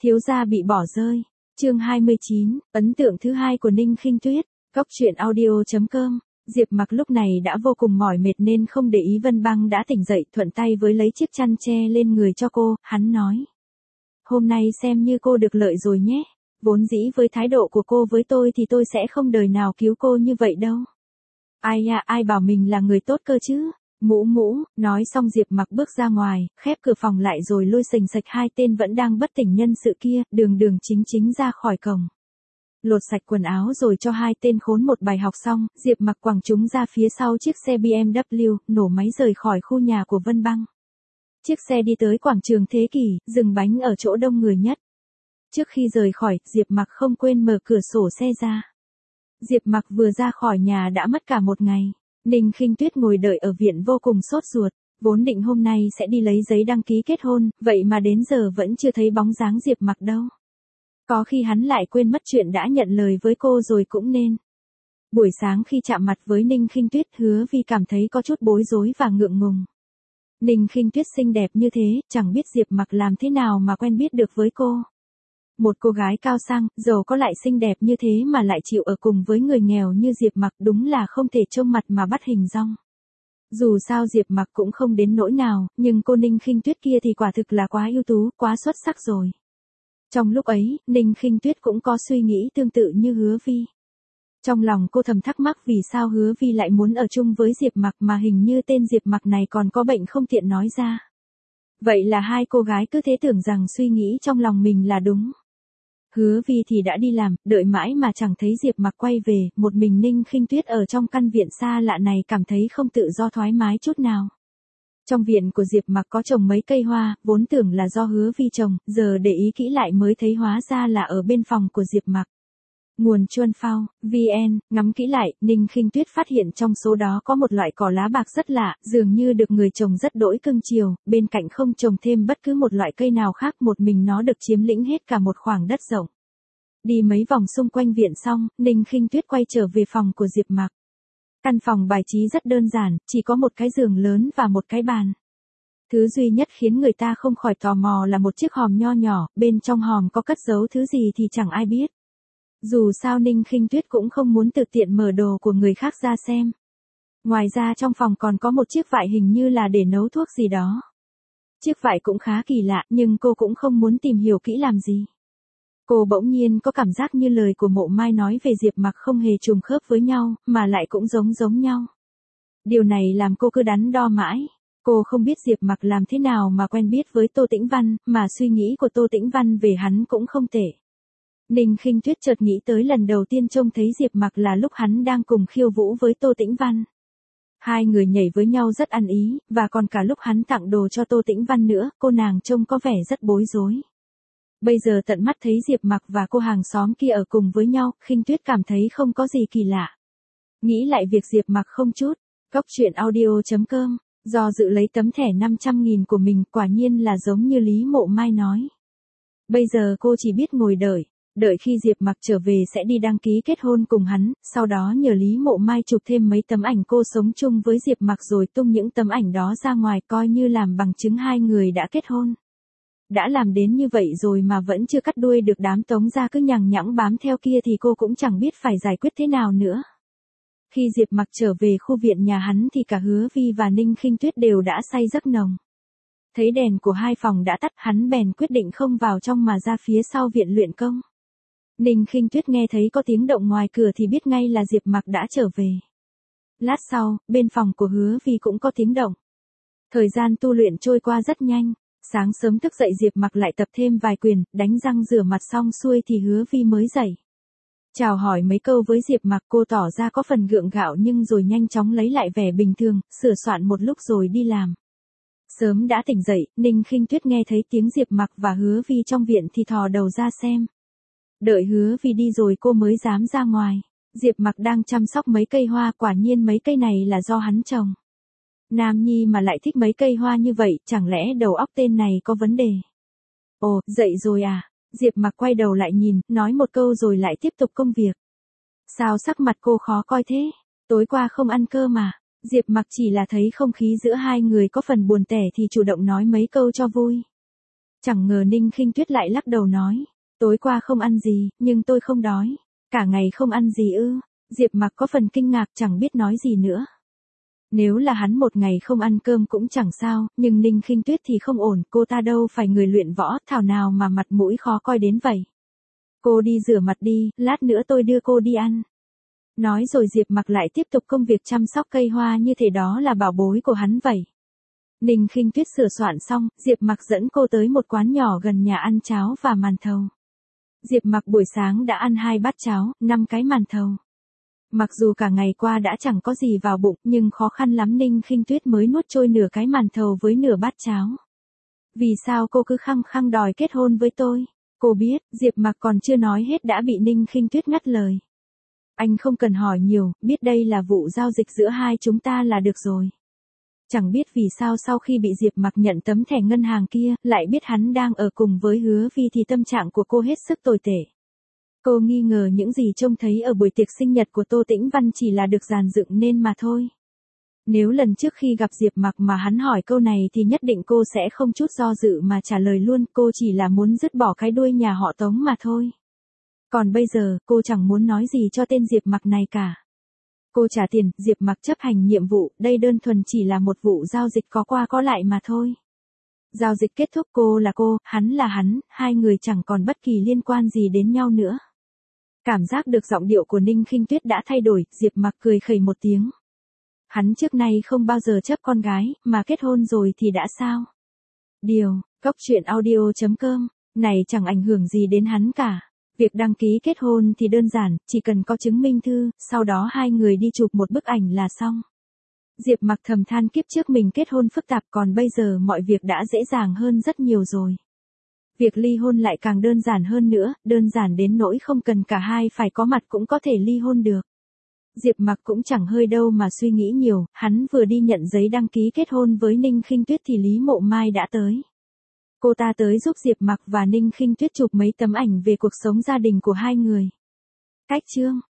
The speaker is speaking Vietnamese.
Thiếu gia bị bỏ rơi. Chương 29, ấn tượng thứ hai của Ninh Khinh Tuyết. Góc truyện audio.com. Diệp Mặc lúc này đã vô cùng mỏi mệt nên không để ý Vân Băng đã tỉnh dậy, thuận tay với lấy chiếc chăn che lên người cho cô, hắn nói: "Hôm nay xem như cô được lợi rồi nhé. Vốn dĩ với thái độ của cô với tôi thì tôi sẽ không đời nào cứu cô như vậy đâu." "Ai à, ai bảo mình là người tốt cơ chứ." Mũ mũ, nói xong Diệp Mặc bước ra ngoài, khép cửa phòng lại rồi lôi sành sạch hai tên vẫn đang bất tỉnh nhân sự kia, đường đường chính chính ra khỏi cổng. Lột sạch quần áo rồi cho hai tên khốn một bài học xong, Diệp Mặc quẳng chúng ra phía sau chiếc xe BMW, nổ máy rời khỏi khu nhà của Vân Băng. Chiếc xe đi tới quảng trường Thế Kỷ, dừng bánh ở chỗ đông người nhất. Trước khi rời khỏi, Diệp Mặc không quên mở cửa sổ xe ra. Diệp Mặc vừa ra khỏi nhà đã mất cả một ngày. Ninh Khinh Tuyết ngồi đợi ở viện vô cùng sốt ruột, vốn định hôm nay sẽ đi lấy giấy đăng ký kết hôn, vậy mà đến giờ vẫn chưa thấy bóng dáng Diệp Mặc đâu. Có khi hắn lại quên mất chuyện đã nhận lời với cô rồi cũng nên. Buổi sáng khi chạm mặt với Ninh Khinh Tuyết, Hứa Vi cảm thấy có chút bối rối và ngượng ngùng. Ninh Khinh Tuyết xinh đẹp như thế, chẳng biết Diệp Mặc làm thế nào mà quen biết được với cô. Một cô gái cao sang, giàu có lại xinh đẹp như thế mà lại chịu ở cùng với người nghèo như Diệp Mặc, đúng là không thể trông mặt mà bắt hình dong. Dù sao Diệp Mặc cũng không đến nỗi nào, nhưng cô Ninh Khinh Tuyết kia thì quả thực là quá ưu tú, quá xuất sắc rồi. Trong lúc ấy, Ninh Khinh Tuyết cũng có suy nghĩ tương tự như Hứa Vi. Trong lòng cô thầm thắc mắc vì sao Hứa Vi lại muốn ở chung với Diệp Mặc mà hình như tên Diệp Mặc này còn có bệnh không tiện nói ra. Vậy là hai cô gái cứ thế tưởng rằng suy nghĩ trong lòng mình là đúng. Hứa Vi thì đã đi làm, đợi mãi mà chẳng thấy Diệp Mặc quay về, một mình Ninh Khinh Tuyết ở trong căn viện xa lạ này cảm thấy không tự do thoải mái chút nào. Trong viện của Diệp Mặc có trồng mấy cây hoa, vốn tưởng là do Hứa Vi trồng, giờ để ý kỹ lại mới thấy hóa ra là ở bên phòng của Diệp Mặc. Nguồn Chuan Phao, VN, ngắm kỹ lại, Ninh Khinh Tuyết phát hiện trong số đó có một loại cỏ lá bạc rất lạ, dường như được người trồng rất đỗi cưng chiều, bên cạnh không trồng thêm bất cứ một loại cây nào khác, một mình nó được chiếm lĩnh hết cả một khoảng đất rộng. Đi mấy vòng xung quanh viện xong, Ninh Khinh Tuyết quay trở về phòng của Diệp Mặc. Căn phòng bài trí rất đơn giản, chỉ có một cái giường lớn và một cái bàn. Thứ duy nhất khiến người ta không khỏi tò mò là một chiếc hòm nho nhỏ, bên trong hòm có cất giấu thứ gì thì chẳng ai biết. Dù sao Ninh Khinh Tuyết cũng không muốn tự tiện mở đồ của người khác ra xem. Ngoài ra trong phòng còn có một chiếc vại hình như là để nấu thuốc gì đó. Chiếc vại cũng khá kỳ lạ nhưng cô cũng không muốn tìm hiểu kỹ làm gì. Cô bỗng nhiên có cảm giác như lời của Mộ Mai nói về Diệp Mặc không hề trùng khớp với nhau, mà lại cũng giống nhau. Điều này làm cô cứ đắn đo mãi. Cô không biết Diệp Mặc làm thế nào mà quen biết với Tô Tĩnh Văn, mà suy nghĩ của Tô Tĩnh Văn về hắn cũng không tệ. Ninh Khinh Tuyết chợt nghĩ tới lần đầu tiên trông thấy Diệp Mặc là lúc hắn đang cùng khiêu vũ với Tô Tĩnh Văn. Hai người nhảy với nhau rất ăn ý, và còn cả lúc hắn tặng đồ cho Tô Tĩnh Văn nữa, cô nàng trông có vẻ rất bối rối. Bây giờ tận mắt thấy Diệp Mặc và cô hàng xóm kia ở cùng với nhau, Khinh Tuyết cảm thấy không có gì kỳ lạ. Nghĩ lại việc Diệp Mặc không chút, góc truyện audio.com, do dự lấy tấm thẻ 500.000 của mình, quả nhiên là giống như Lý Mộ Mai nói. Bây giờ cô chỉ biết ngồi đợi khi Diệp Mặc trở về sẽ đi đăng ký kết hôn cùng hắn, sau đó nhờ Lý Mộ Mai chụp thêm mấy tấm ảnh cô sống chung với Diệp Mặc rồi tung những tấm ảnh đó ra ngoài coi như làm bằng chứng hai người đã kết hôn. Đã làm đến như vậy rồi mà vẫn chưa cắt đuôi được đám Tống gia cứ nhằng nhẵng bám theo kia thì cô cũng chẳng biết phải giải quyết thế nào nữa. Khi Diệp Mặc trở về khu viện nhà hắn thì cả Hứa Vi và Ninh Khinh Tuyết đều đã say giấc nồng. Thấy đèn của hai phòng đã tắt, hắn bèn quyết định không vào trong mà ra phía sau viện luyện công. Ninh Khinh Tuyết nghe thấy có tiếng động ngoài cửa thì biết ngay là Diệp Mặc đã trở về. Lát sau, bên phòng của Hứa Vi cũng có tiếng động. Thời gian tu luyện trôi qua rất nhanh. Sáng sớm thức dậy Diệp Mặc lại tập thêm vài quyền, đánh răng rửa mặt xong xuôi thì Hứa Vi mới dậy. Chào hỏi mấy câu với Diệp Mặc, cô tỏ ra có phần gượng gạo nhưng rồi nhanh chóng lấy lại vẻ bình thường, sửa soạn một lúc rồi đi làm. Sớm đã tỉnh dậy, Ninh Khinh Tuyết nghe thấy tiếng Diệp Mặc và Hứa Vi trong viện thì thò đầu ra xem. Đợi Hứa Vi đi rồi cô mới dám ra ngoài. Diệp Mặc đang chăm sóc mấy cây hoa, quả nhiên mấy cây này là do hắn trồng. Nam nhi mà lại thích mấy cây hoa như vậy, chẳng lẽ đầu óc tên này có vấn đề? Ồ, dậy rồi à? Diệp Mặc quay đầu lại nhìn, nói một câu rồi lại tiếp tục công việc. Sao sắc mặt cô khó coi thế? Tối qua không ăn cơm mà. Diệp Mặc chỉ là thấy không khí giữa hai người có phần buồn tẻ thì chủ động nói mấy câu cho vui. Chẳng ngờ Ninh Khinh Tuyết lại lắc đầu nói, tối qua không ăn gì, nhưng tôi không đói. Cả ngày không ăn gì ư? Diệp Mặc có phần kinh ngạc chẳng biết nói gì nữa. Nếu là hắn một ngày không ăn cơm cũng chẳng sao, nhưng Ninh Khinh Tuyết thì không ổn, cô ta đâu phải người luyện võ, thảo nào mà mặt mũi khó coi đến vậy. Cô đi rửa mặt đi, lát nữa tôi đưa cô đi ăn. Nói rồi Diệp Mặc lại tiếp tục công việc chăm sóc cây hoa như thể đó là bảo bối của hắn vậy. Ninh Khinh Tuyết sửa soạn xong, Diệp Mặc dẫn cô tới một quán nhỏ gần nhà ăn cháo và màn thầu. Diệp Mặc buổi sáng đã ăn 2 bát cháo, 5 cái màn thầu. Mặc dù cả ngày qua đã chẳng có gì vào bụng, nhưng khó khăn lắm Ninh Khinh Tuyết mới nuốt trôi nửa cái màn thầu với nửa bát cháo. Vì sao cô cứ khăng khăng đòi kết hôn với tôi? Cô biết, Diệp Mặc còn chưa nói hết đã bị Ninh Khinh Tuyết ngắt lời. Anh không cần hỏi nhiều, biết đây là vụ giao dịch giữa hai chúng ta là được rồi. Chẳng biết vì sao sau khi bị Diệp Mặc nhận tấm thẻ ngân hàng kia, lại biết hắn đang ở cùng với Hứa Vi thì tâm trạng của cô hết sức tồi tệ. Cô nghi ngờ những gì trông thấy ở buổi tiệc sinh nhật của Tô Tĩnh Văn chỉ là được dàn dựng nên mà thôi. Nếu lần trước khi gặp Diệp Mặc mà hắn hỏi câu này thì nhất định cô sẽ không chút do dự mà trả lời luôn, cô chỉ là muốn dứt bỏ cái đuôi nhà họ Tống mà thôi. Còn bây giờ, cô chẳng muốn nói gì cho tên Diệp Mặc này cả. Cô trả tiền, Diệp Mặc chấp hành nhiệm vụ, đây đơn thuần chỉ là một vụ giao dịch có qua có lại mà thôi. Giao dịch kết thúc, cô là cô, hắn là hắn, hai người chẳng còn bất kỳ liên quan gì đến nhau nữa. Cảm giác được giọng điệu của Ninh Khinh Tuyết đã thay đổi, Diệp Mặc cười khẩy một tiếng. Hắn trước nay không bao giờ chấp con gái, mà kết hôn rồi thì đã sao? Góc truyện audio.com, này chẳng ảnh hưởng gì đến hắn cả. Việc đăng ký kết hôn thì đơn giản, chỉ cần có chứng minh thư, sau đó hai người đi chụp một bức ảnh là xong. Diệp Mặc thầm than kiếp trước mình kết hôn phức tạp, còn bây giờ mọi việc đã dễ dàng hơn rất nhiều rồi. Việc ly hôn lại càng đơn giản hơn nữa, đơn giản đến nỗi không cần cả hai phải có mặt cũng có thể ly hôn được. Diệp Mặc cũng chẳng hơi đâu mà suy nghĩ nhiều, hắn vừa đi nhận giấy đăng ký kết hôn với Ninh Khinh Tuyết thì Lý Mộ Mai đã tới. Cô ta tới giúp Diệp Mặc và Ninh Khinh Tuyết chụp mấy tấm ảnh về cuộc sống gia đình của hai người. Cách chương